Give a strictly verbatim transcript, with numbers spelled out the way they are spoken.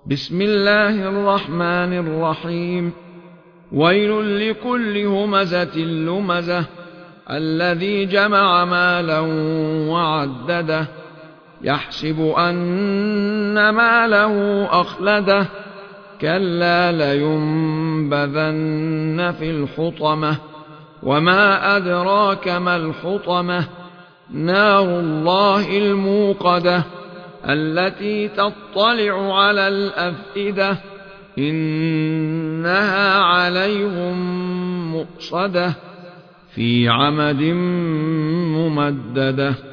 بسم الله الرحمن الرحيم ويل لكل همزة لمزة الذي جمع مالا وعدده يحسب أن ماله أخلده كلا لينبذن في الحطمة وما أدراك ما الحطمة نار الله الموقدة التي تطلع على الأفئدة إنها عليهم مؤصدة في عمد ممددة.